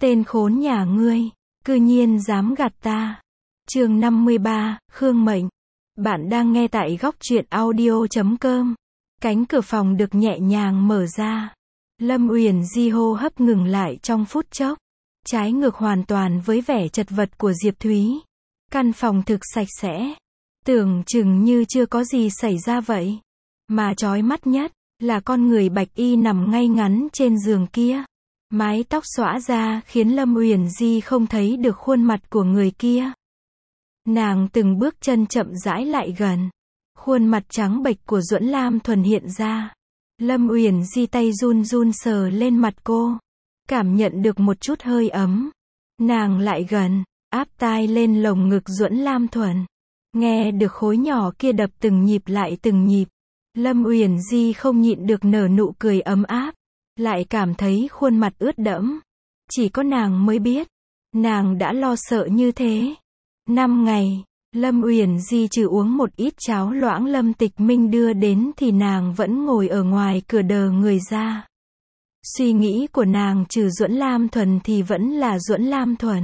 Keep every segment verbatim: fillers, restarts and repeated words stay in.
Tên khốn nhà ngươi, cư nhiên dám gạt ta. Chương năm mươi ba, Khương Mệnh. Bạn đang nghe tại góc truyện audio chấm com. Cánh cửa phòng được nhẹ nhàng mở ra. Lâm Uyển Di hô hấp ngừng lại trong phút chốc. Trái ngược hoàn toàn với vẻ chật vật của Diệp Thúy. Căn phòng thực sạch sẽ. Tưởng chừng như chưa có gì xảy ra vậy. Mà chói mắt nhất là con người bạch y nằm ngay ngắn trên giường kia. Mái tóc xõa ra khiến Lâm Uyển Di không thấy được khuôn mặt của người kia. Nàng từng bước chân chậm rãi lại gần. Khuôn mặt trắng bệch của Duẫn Lam Thuần hiện ra. Lâm Uyển Di tay run run sờ lên mặt cô. Cảm nhận được một chút hơi ấm. Nàng lại gần, áp tai lên lồng ngực Duẫn Lam Thuần. Nghe được khối nhỏ kia đập từng nhịp lại từng nhịp. Lâm Uyển Di không nhịn được nở nụ cười ấm áp. Lại cảm thấy khuôn mặt ướt đẫm. Chỉ có nàng mới biết. Nàng đã lo sợ như thế. Năm ngày, Lâm Uyển Di trừ uống một ít cháo loãng Lâm Tịch Minh đưa đến thì nàng vẫn ngồi ở ngoài cửa đờ người ra. Suy nghĩ của nàng trừ Duẫn Lam Thuần thì vẫn là Duẫn Lam Thuần.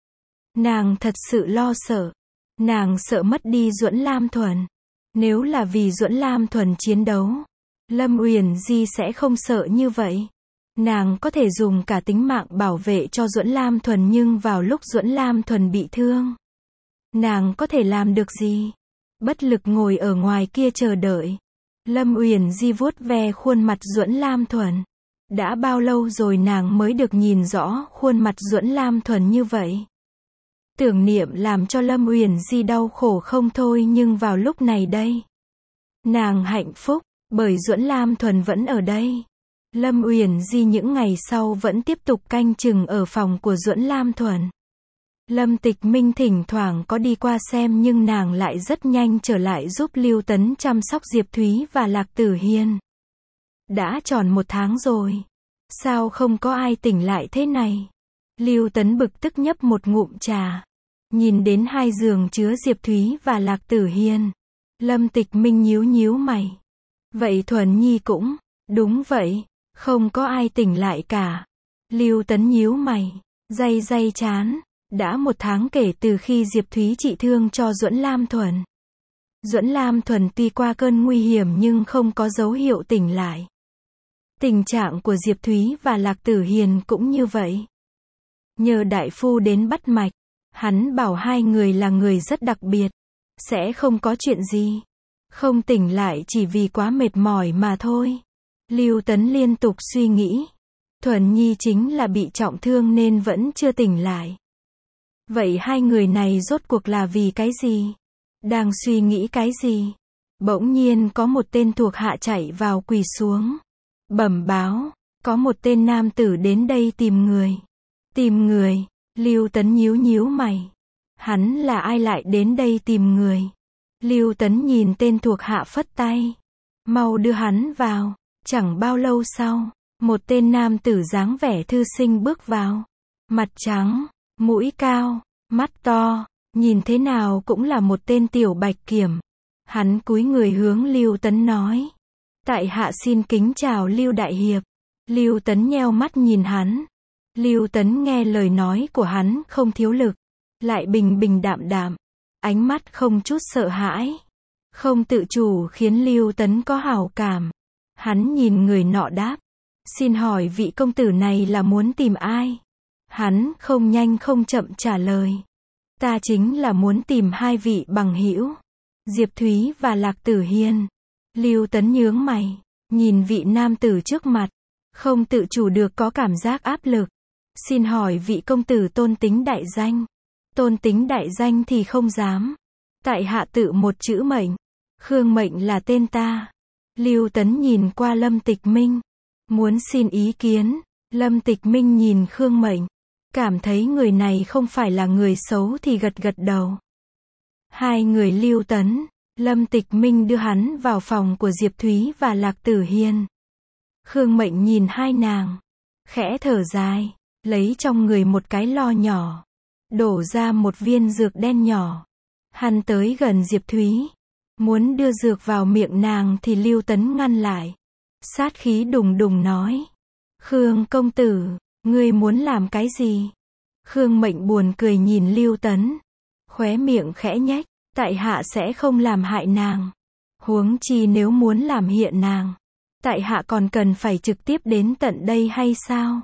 Nàng thật sự lo sợ. Nàng sợ mất đi Duẫn Lam Thuần. Nếu là vì Duẫn Lam Thuần chiến đấu, Lâm Uyển Di sẽ không sợ như vậy. Nàng có thể dùng cả tính mạng bảo vệ cho Duẫn Lam Thuần, nhưng vào lúc Duẫn Lam Thuần bị thương, nàng có thể làm được gì? Bất lực ngồi ở ngoài kia chờ đợi. Lâm Uyển Di vuốt ve khuôn mặt Duẫn Lam Thuần. Đã bao lâu rồi nàng mới được nhìn rõ khuôn mặt Duẫn Lam Thuần như vậy? Tưởng niệm làm cho Lâm Uyển Di đau khổ không thôi, nhưng vào lúc này đây, nàng hạnh phúc, bởi Duẫn Lam Thuần vẫn ở đây. Lâm Uyển Di những ngày sau vẫn tiếp tục canh chừng ở phòng của Duẫn Lam Thuần. Lâm Tịch Minh thỉnh thoảng có đi qua xem, nhưng nàng lại rất nhanh trở lại giúp Lưu Tấn chăm sóc Diệp Thúy và Lạc Tử Hiên. Đã tròn một tháng rồi. Sao không có ai tỉnh lại thế này? Lưu Tấn bực tức nhấp một ngụm trà. Nhìn đến hai giường chứa Diệp Thúy và Lạc Tử Hiên. Lâm Tịch Minh nhíu nhíu mày. Vậy Thuần Nhi cũng, đúng vậy, không có ai tỉnh lại cả. Lưu Tấn nhíu mày, day day chán. Đã một tháng kể từ khi Diệp Thúy trị thương cho Duẫn Lam Thuần. Duẫn Lam Thuần tuy qua cơn nguy hiểm nhưng không có dấu hiệu tỉnh lại. Tình trạng của Diệp Thúy và Lạc Tử Hiên cũng như vậy. Nhờ đại phu đến bắt mạch, hắn bảo hai người là người rất đặc biệt, sẽ không có chuyện gì. Không tỉnh lại chỉ vì quá mệt mỏi mà thôi. Lưu Tấn liên tục suy nghĩ. Thuần Nhi chính là bị trọng thương nên vẫn chưa tỉnh lại. Vậy hai người này rốt cuộc là vì cái gì? Đang suy nghĩ cái gì? Bỗng nhiên có một tên thuộc hạ chạy vào quỳ xuống. Bẩm báo, có một tên nam tử đến đây tìm người. Tìm người? Lưu Tấn nhíu nhíu mày. Hắn là ai lại đến đây tìm người? Lưu Tấn nhìn tên thuộc hạ phất tay. Mau đưa hắn vào. Chẳng bao lâu sau, một tên nam tử dáng vẻ thư sinh bước vào. Mặt trắng, mũi cao, mắt to, nhìn thế nào cũng là một tên tiểu bạch kiểm. Hắn cúi người hướng Lưu Tấn nói. Tại hạ xin kính chào Lưu Đại Hiệp. Lưu Tấn nheo mắt nhìn hắn. Lưu Tấn nghe lời nói của hắn không thiếu lực. Lại bình bình đạm đạm. Ánh mắt không chút sợ hãi. Không tự chủ khiến Lưu Tấn có hảo cảm. Hắn nhìn người nọ đáp. Xin hỏi vị công tử này là muốn tìm ai? Hắn không nhanh không chậm trả lời. Ta chính là muốn tìm hai vị bằng hữu. Diệp Thúy và Lạc Tử Hiên. Lưu Tấn nhướng mày. Nhìn vị nam tử trước mặt. Không tự chủ được có cảm giác áp lực. Xin hỏi vị công tử tôn tính đại danh. Tôn tính đại danh thì không dám. Tại hạ tự một chữ Mệnh. Khương Mệnh là tên ta. Lưu Tấn nhìn qua Lâm Tịch Minh. Muốn xin ý kiến. Lâm Tịch Minh nhìn Khương Mệnh. Cảm thấy người này không phải là người xấu thì gật gật đầu. Hai người Lưu Tấn, Lâm Tịch Minh đưa hắn vào phòng của Diệp Thúy và Lạc Tử Hiên. Khương Mệnh nhìn hai nàng. Khẽ thở dài. Lấy trong người một cái lo nhỏ. Đổ ra một viên dược đen nhỏ. Hắn tới gần Diệp Thúy. Muốn đưa dược vào miệng nàng thì Lưu Tấn ngăn lại. Sát khí đùng đùng nói. Khương công tử, Ngươi muốn làm cái gì? Khương Mệnh buồn cười nhìn Lưu Tấn. Khóe miệng khẽ nhếch, tại hạ sẽ không làm hại nàng. Huống chi nếu muốn làm hiện nàng, tại hạ còn cần phải trực tiếp đến tận đây hay sao?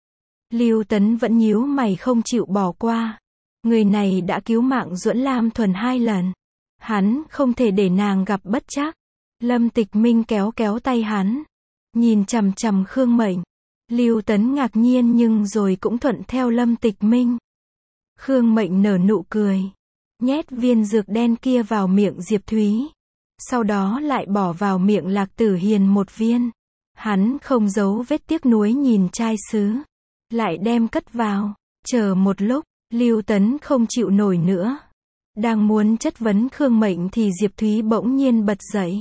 Lưu Tấn vẫn nhíu mày không chịu bỏ qua. Người này đã cứu mạng Duẫn Lam Thuần hai lần. Hắn không thể để nàng gặp bất trắc. Lâm Tịch Minh kéo kéo tay hắn, nhìn chằm chằm Khương Mệnh. Lưu Tấn ngạc nhiên nhưng rồi cũng thuận theo Lâm Tịch Minh. Khương Mệnh nở nụ cười, nhét viên dược đen kia vào miệng Diệp Thúy. Sau đó lại bỏ vào miệng Lạc Tử Hiền một viên. Hắn không giấu vết tiếc nuối nhìn chai sứ, lại đem cất vào. Chờ một lúc, Lưu Tấn không chịu nổi nữa. Đang muốn chất vấn Khương Mệnh thì Diệp Thúy bỗng nhiên bật dậy.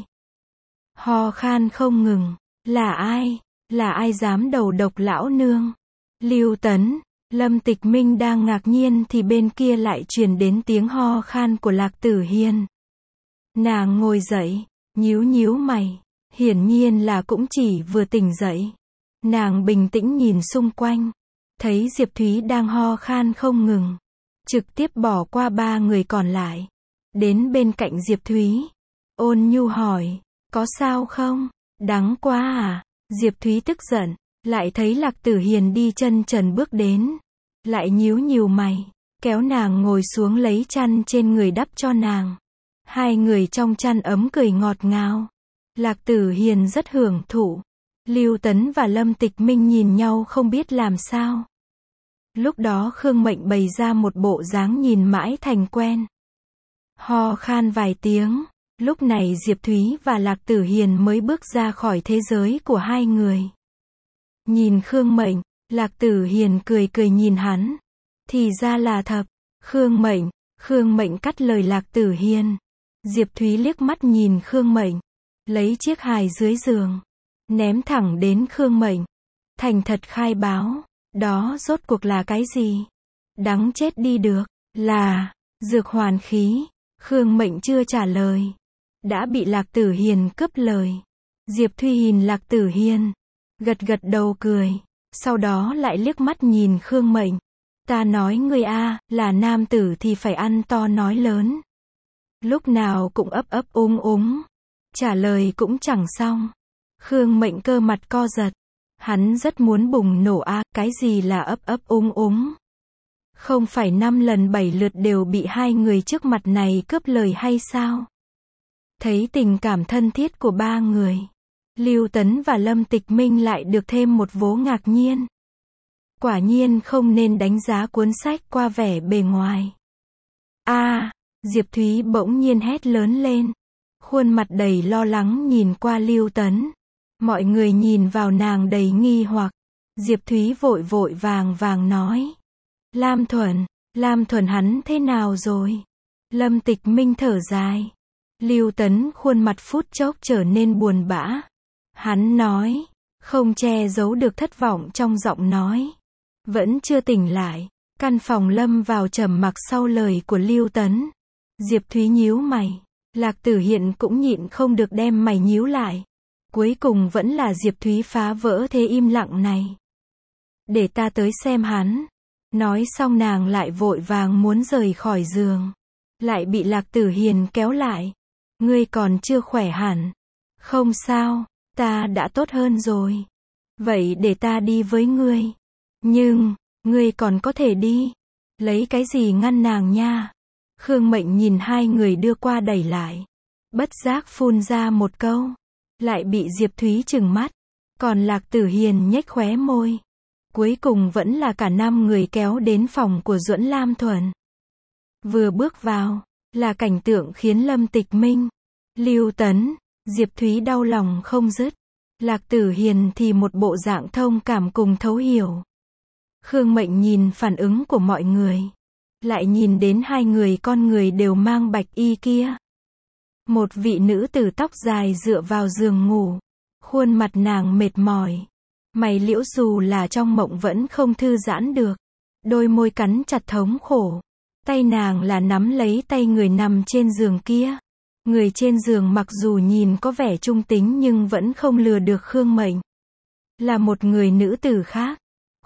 Ho khan không ngừng. Là ai? Là ai dám đầu độc lão nương? Lưu Tấn, Lâm Tịch Minh đang ngạc nhiên thì bên kia lại truyền đến tiếng ho khan của Lạc Tử Hiền. Nàng ngồi dậy, nhíu nhíu mày. Hiển nhiên là cũng chỉ vừa tỉnh dậy. Nàng bình tĩnh nhìn xung quanh, thấy Diệp Thúy đang ho khan không ngừng. Trực tiếp bỏ qua ba người còn lại, đến bên cạnh Diệp Thúy. Ôn nhu hỏi, có sao không? Đắng quá à? Diệp Thúy tức giận, lại thấy Lạc Tử Hiền đi chân trần bước đến. Lại nhíu nhíu mày, kéo nàng ngồi xuống lấy chăn trên người đắp cho nàng. Hai người trong chăn ấm cười ngọt ngào. Lạc Tử Hiền rất hưởng thụ. Lưu Tấn và Lâm Tịch Minh nhìn nhau không biết làm sao. Lúc đó Khương Mệnh bày ra một bộ dáng nhìn mãi thành quen. Ho khan vài tiếng. Lúc này Diệp Thúy và Lạc Tử Hiền mới bước ra khỏi thế giới của hai người. Nhìn Khương Mệnh, Lạc Tử Hiền cười cười nhìn hắn. Thì ra là thật. Khương Mệnh, Khương Mệnh cắt lời Lạc Tử Hiền. Diệp Thúy liếc mắt nhìn Khương Mệnh, lấy chiếc hài dưới giường, ném thẳng đến Khương Mệnh. Thành thật khai báo, đó rốt cuộc là cái gì? Đắng chết đi được, là dược hoàn khí. Khương Mệnh chưa trả lời, đã bị Lạc Tử Hiền cướp lời. Diệp Thúy nhìn Lạc Tử Hiền, gật gật đầu cười, sau đó lại liếc mắt nhìn Khương Mệnh. Ta nói ngươi a, là nam tử thì phải ăn to nói lớn. Lúc nào cũng ấp ấp úng úng, trả lời cũng chẳng xong. Khương Mệnh cơ mặt co giật. Hắn rất muốn bùng nổ a, cái gì là ấp ấp úng úng? Không phải năm lần bảy lượt đều bị hai người trước mặt này cướp lời hay sao? Thấy tình cảm thân thiết của ba người, Lưu Tấn và Lâm Tịch Minh lại được thêm một vố ngạc nhiên. Quả nhiên không nên đánh giá cuốn sách qua vẻ bề ngoài. A, Diệp Thúy bỗng nhiên hét lớn lên, khuôn mặt đầy lo lắng nhìn qua Lưu Tấn. Mọi người nhìn vào nàng đầy nghi hoặc. Diệp Thúy vội vội vàng vàng nói, Lam Thuần, Lam Thuần hắn thế nào rồi? Lâm Tịch Minh thở dài. Lưu Tấn khuôn mặt phút chốc trở nên buồn bã. Hắn nói, không che giấu được thất vọng trong giọng nói. Vẫn chưa tỉnh lại. Căn phòng lâm vào trầm mặc sau lời của Lưu Tấn. Diệp Thúy nhíu mày. Lạc Tử Hiền cũng nhịn không được đem mày nhíu lại. Cuối cùng vẫn là Diệp Thúy phá vỡ thế im lặng này. Để ta tới xem hắn. Nói xong nàng lại vội vàng muốn rời khỏi giường. Lại bị Lạc Tử Hiền kéo lại. Ngươi còn chưa khỏe hẳn. Không sao, ta đã tốt hơn rồi. Vậy để ta đi với ngươi. Nhưng, ngươi còn có thể đi. Lấy cái gì ngăn nàng nha? Khương Mệnh nhìn hai người đưa qua đẩy lại. Bất giác phun ra một câu. Lại bị Diệp Thúy trừng mắt. Còn Lạc Tử Hiền nhếch khóe môi. Cuối cùng vẫn là cả năm người kéo đến phòng của Duẫn Lam Thuần. Vừa bước vào, là cảnh tượng khiến Lâm Tịch Minh, Lưu Tấn, Diệp Thúy đau lòng không dứt. Lạc Tử Hiền thì một bộ dạng thông cảm cùng thấu hiểu. Khương Mệnh nhìn phản ứng của mọi người. Lại nhìn đến hai người con người đều mang bạch y kia. Một vị nữ tử tóc dài dựa vào giường ngủ. Khuôn mặt nàng mệt mỏi. Mày liễu dù là trong mộng vẫn không thư giãn được. Đôi môi cắn chặt thống khổ. Tay nàng là nắm lấy tay người nằm trên giường kia. Người trên giường mặc dù nhìn có vẻ trung tính nhưng vẫn không lừa được Khương Mệnh. Là một người nữ tử khác.